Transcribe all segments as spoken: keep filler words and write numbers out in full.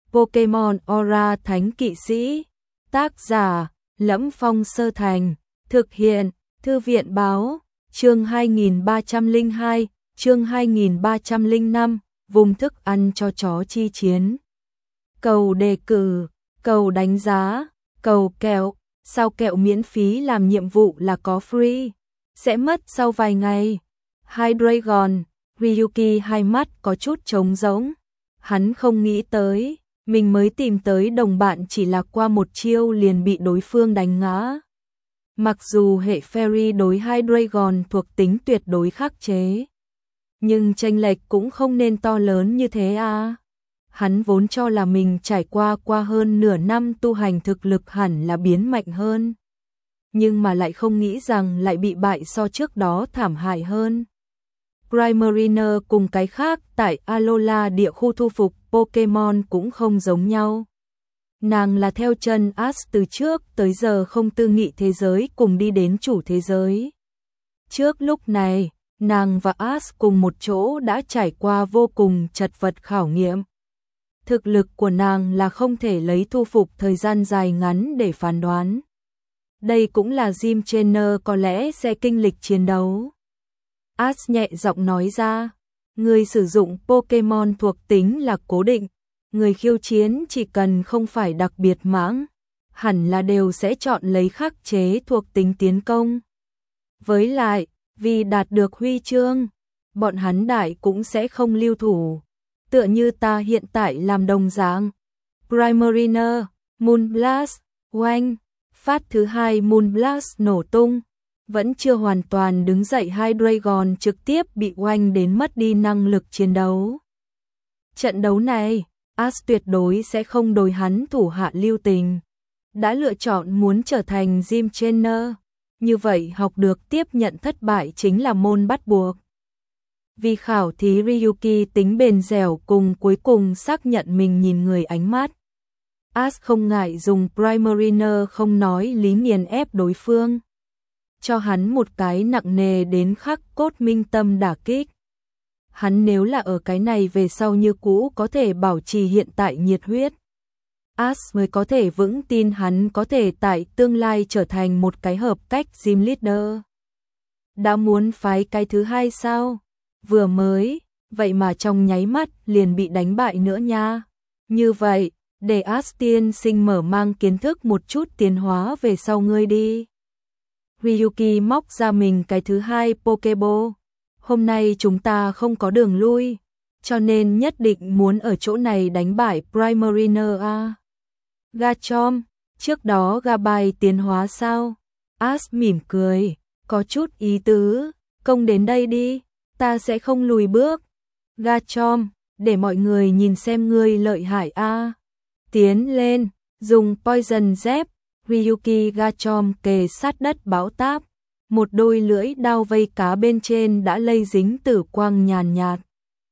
Pokemon Aura Thánh Kỵ Sĩ. Tác giả: Lẫm Phong Sơ Thành. Thực hiện: Thư viện báo. Chương hai nghìn ba trăm lẻ hai, chương hai nghìn ba trăm lẻ năm, vùng thức ăn cho chó chi chiến. Cầu đề cử, cầu đánh giá, cầu kẹo, sao kẹo miễn phí làm nhiệm vụ là có free, sẽ mất sau vài ngày. Hydreigon, Ryuki hai mắt có chút trống rỗng. Hắn không nghĩ tới, mình mới tìm tới đồng bạn chỉ là qua một chiêu liền bị đối phương đánh ngã. Mặc dù hệ Fairy đối Hydreigon thuộc tính tuyệt đối khắc chế, nhưng chênh lệch cũng không nên to lớn như thế à. Hắn vốn cho là mình trải qua qua hơn nửa năm tu hành thực lực hẳn là biến mạnh hơn. Nhưng mà lại không nghĩ rằng lại bị bại so trước đó thảm hại hơn. Primarina cùng cái khác tại Alola địa khu thu phục Pokemon cũng không giống nhau. Nàng là theo chân Ash từ trước tới giờ không tư nghị thế giới cùng đi đến chủ thế giới. Trước lúc này, nàng và Ash cùng một chỗ đã trải qua vô cùng chật vật khảo nghiệm. Thực lực của nàng là không thể lấy thu phục thời gian dài ngắn để phán đoán. Đây cũng là Jim Trainer có lẽ sẽ kinh lịch chiến đấu. Ash nhẹ giọng nói ra, người sử dụng Pokemon thuộc tính là cố định, người khiêu chiến chỉ cần không phải đặc biệt mãng, hẳn là đều sẽ chọn lấy khắc chế thuộc tính tiến công. Với lại, vì đạt được huy chương, bọn hắn đại cũng sẽ không lưu thủ. Tựa như ta hiện tại làm đồng dạng. Primarina, Moonblast, oanh, phát thứ hai Moonblast nổ tung, vẫn chưa hoàn toàn đứng dậy, Hydreigon trực tiếp bị oanh đến mất đi năng lực chiến đấu. Trận đấu này, Ash tuyệt đối sẽ không đối hắn thủ hạ lưu tình. Đã lựa chọn muốn trở thành Gym Trainer, như vậy học được tiếp nhận thất bại chính là môn bắt buộc. Vì khảo thí Ryuki tính bền dẻo cùng cuối cùng xác nhận mình nhìn người ánh mắt. Ash không ngại dùng Primarina không nói lý nghiền ép đối phương. Cho hắn một cái nặng nề đến khắc cốt minh tâm đả kích. Hắn nếu là ở cái này về sau như cũ có thể bảo trì hiện tại nhiệt huyết, Ash mới có thể vững tin hắn có thể tại tương lai trở thành một cái hợp cách gym leader. Đã muốn phái cái thứ hai sao? Vừa mới, vậy mà trong nháy mắt liền bị đánh bại nữa nha. Như vậy, để Ash tiên sinh mở mang kiến thức một chút tiến hóa về sau ngươi đi. Ryuki móc ra mình cái thứ hai Pokeball. Hôm nay chúng ta không có đường lui, cho nên nhất định muốn ở chỗ này đánh bại Primarina a. Garchomp, trước đó Gabite tiến hóa sao? Ash mỉm cười, có chút ý tứ, công đến đây đi, ta sẽ không lùi bước. Garchomp, để mọi người nhìn xem ngươi lợi hại a. Tiến lên, dùng Poison Dep, Ryuki Garchomp kề sát đất báo táp. Một đôi lưỡi đao vây cá bên trên đã lây dính tử quang nhàn nhạt.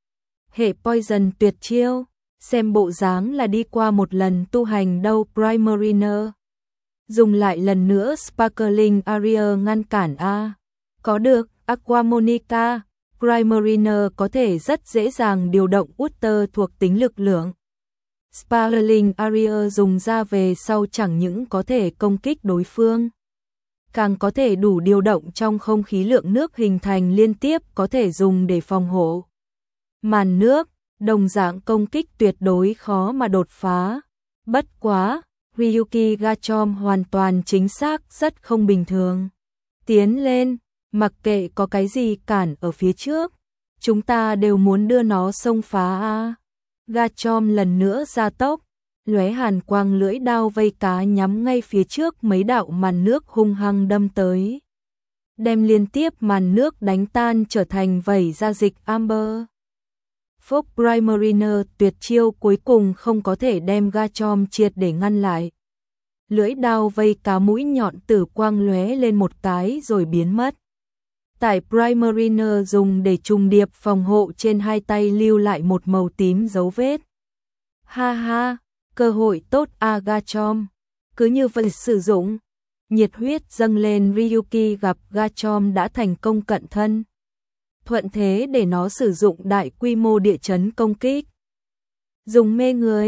Hệ Poison tuyệt chiêu, xem bộ dáng là đi qua một lần tu hành đâu. Primarina dùng lại lần nữa Sparkling Area ngăn cản a. Có được Aqua Monica, Primarina có thể rất dễ dàng điều động Water thuộc tính lực lượng. Sparkling Area dùng ra về sau chẳng những có thể công kích đối phương, càng có thể đủ điều động trong không khí lượng nước hình thành liên tiếp có thể dùng để phòng hộ. Màn nước, đồng dạng công kích tuyệt đối khó mà đột phá. Bất quá, Ryuki Garchomp hoàn toàn chính xác rất không bình thường. Tiến lên, mặc kệ có cái gì cản ở phía trước, chúng ta đều muốn đưa nó xông phá a. Garchomp lần nữa gia tốc, lóe hàn quang lưỡi đao vây cá nhắm ngay phía trước mấy đạo màn nước hung hăng đâm tới. Đem liên tiếp màn nước đánh tan trở thành vẩy ra dịch amber. Phốc Primarina tuyệt chiêu cuối cùng không có thể đem Garchomp triệt để ngăn lại. Lưỡi đao vây cá mũi nhọn tử quang lóe lên một cái rồi biến mất. Tại Primarina dùng để trùng điệp phòng hộ trên hai tay lưu lại một màu tím dấu vết. Ha ha, cơ hội tốt a Garchomp. Cứ như vậy sử dụng. Nhiệt huyết dâng lên, Ryuki gặp Garchomp đã thành công cận thân. Thuận thế để nó sử dụng đại quy mô địa chấn công kích. Dùng mê người,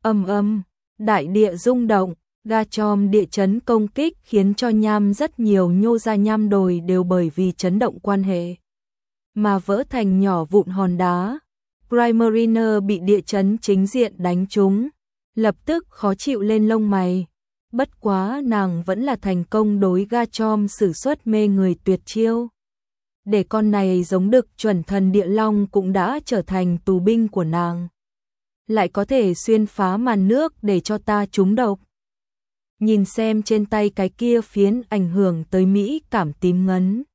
Ầm ầm, đại địa rung động, Gachom địa chấn công kích khiến cho nham rất nhiều nhô ra nham đồi đều bởi vì chấn động quan hệ mà vỡ thành nhỏ vụn hòn đá. Primariner bị địa chấn chính diện đánh trúng, lập tức khó chịu lên lông mày. Bất quá nàng vẫn là thành công đối Gachom sử xuất mê người tuyệt chiêu. Để con này giống đực chuẩn thần địa long cũng đã trở thành tù binh của nàng. Lại có thể xuyên phá màn nước để cho ta trúng độc. Nhìn xem trên tay cái kia phiến ảnh hưởng tới mỹ cảm tím ngấn.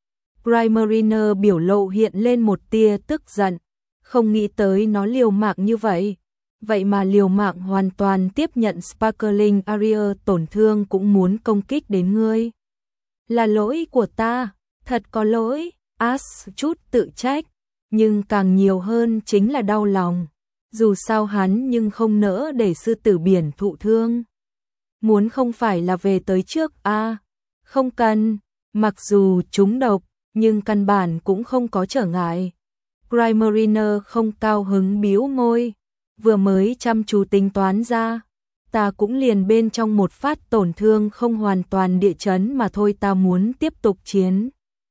Primariner biểu lộ hiện lên một tia tức giận, không nghĩ tới nó liều mạng như vậy. Vậy mà liều mạng hoàn toàn tiếp nhận Sparkling Area tổn thương cũng muốn công kích đến ngươi. Là lỗi của ta, thật có lỗi, Ash chút tự trách, nhưng càng nhiều hơn chính là đau lòng. Dù sao hắn nhưng không nỡ để sư tử biển thụ thương. Muốn không phải là về tới trước a à, không cần, mặc dù trúng độc, nhưng căn bản cũng không có trở ngại. Primariner không cao hứng bĩu môi, vừa mới chăm chú tính toán ra, ta cũng liền bên trong một phát tổn thương không hoàn toàn địa chấn mà thôi, ta muốn tiếp tục chiến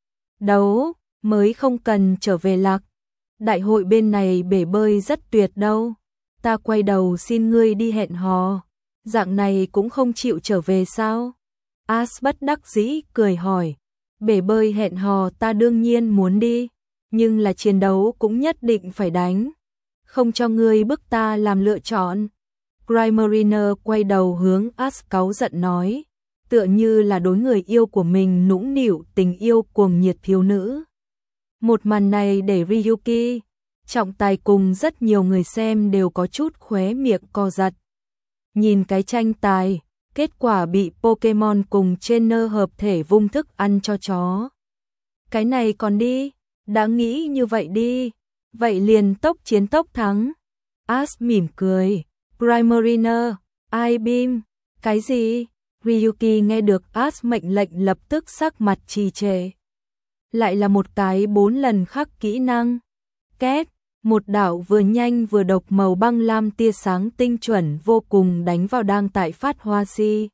đấu, mới không cần trở về lạc. Đại hội bên này bể bơi rất tuyệt đâu, ta quay đầu xin ngươi đi hẹn hò, dạng này cũng không chịu trở về sao? Ash bất đắc dĩ cười hỏi, bể bơi hẹn hò ta đương nhiên muốn đi, nhưng là chiến đấu cũng nhất định phải đánh, không cho ngươi bức ta làm lựa chọn. Primariner quay đầu hướng Ash cáu giận nói, tựa như là đối người yêu của mình nũng nịu tình yêu cuồng nhiệt thiếu nữ. Một màn này để Ryuki, trọng tài cùng rất nhiều người xem đều có chút khóe miệng co giật. Nhìn cái tranh tài, kết quả bị Pokemon cùng trainer hợp thể vung thức ăn cho chó. Cái này còn đi, đã nghĩ như vậy đi, vậy liền tốc chiến tốc thắng. Ash mỉm cười, Primariner, I-beam, cái gì? Ryuki nghe được Ash mệnh lệnh lập tức sắc mặt trì trệ. Lại là một cái bốn lần khắc kỹ năng. Két, một đạo vừa nhanh vừa độc màu băng lam tia sáng tinh chuẩn vô cùng đánh vào đang tại phát hoa si.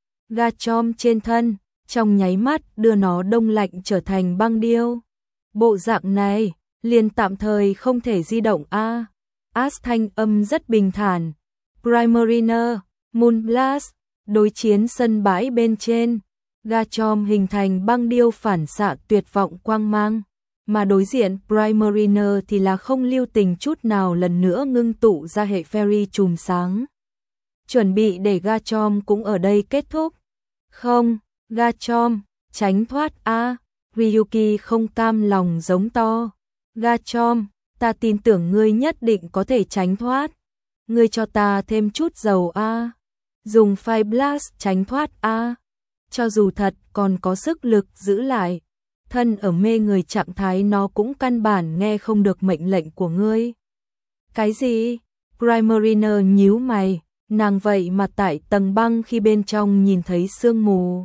Gachom trên thân, trong nháy mắt đưa nó đông lạnh trở thành băng điêu. Bộ dạng này, liền tạm thời không thể di động a. À. Ash thanh âm rất bình thản. Primariner, Moonblast, đối chiến sân bãi bên trên. Gachom hình thành băng điêu phản xạ tuyệt vọng quang mang, mà đối diện Primariner thì là không lưu tình chút nào lần nữa ngưng tụ ra hệ fairy chùm sáng. Chuẩn bị để Gachom cũng ở đây kết thúc. Không, Gachom, tránh thoát a. À. Ryuki không cam lòng giống to. Gachom, ta tin tưởng ngươi nhất định có thể tránh thoát. Ngươi cho ta thêm chút dầu a. À. Dùng Fire Blast tránh thoát a. À. Cho dù thật còn có sức lực giữ lại, thân ở mê người trạng thái nó cũng căn bản nghe không được mệnh lệnh của ngươi. Cái gì? Primariner nhíu mày, nàng vậy mà tại tầng băng khi bên trong nhìn thấy sương mù.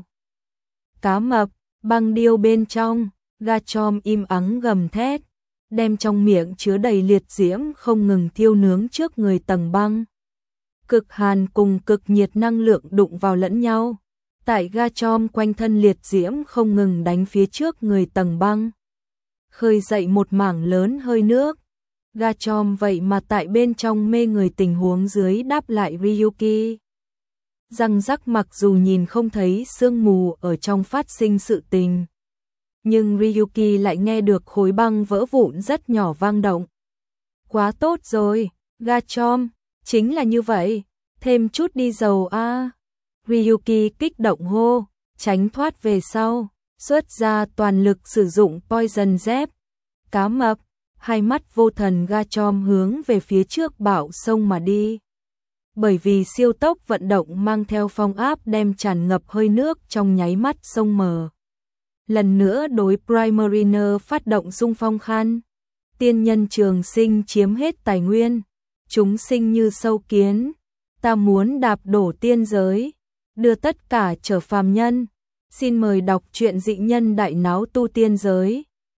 Cá mập, băng điêu bên trong, Gachom im ắng gầm thét, đem trong miệng chứa đầy liệt diễm không ngừng thiêu nướng trước người tầng băng. Cực hàn cùng cực nhiệt năng lượng đụng vào lẫn nhau. Tại Gachom quanh thân liệt diễm không ngừng đánh phía trước người tầng băng, khơi dậy một mảng lớn hơi nước. Gachom vậy mà tại bên trong mê người tình huống dưới đáp lại Ryuki. Răng rắc, mặc dù nhìn không thấy sương mù ở trong phát sinh sự tình, nhưng Ryuki lại nghe được khối băng vỡ vụn rất nhỏ vang động. Quá tốt rồi, Gachom, chính là như vậy, thêm chút đi dầu a. À. Ryuki kích động hô, tránh thoát về sau, xuất ra toàn lực sử dụng Poison Dep. Cá mập, hai mắt vô thần Gachom hướng về phía trước bạo sông mà đi. Bởi vì siêu tốc vận động mang theo phong áp đem tràn ngập hơi nước trong nháy mắt sông mờ. Lần nữa đối Primariner phát động xung phong khan. Tiên nhân trường sinh chiếm hết tài nguyên, chúng sinh như sâu kiến, ta muốn đạp đổ tiên giới, đưa tất cả trở phàm nhân. Xin mời đọc truyện Dị Nhân Đại Náo Tu Tiên Giới.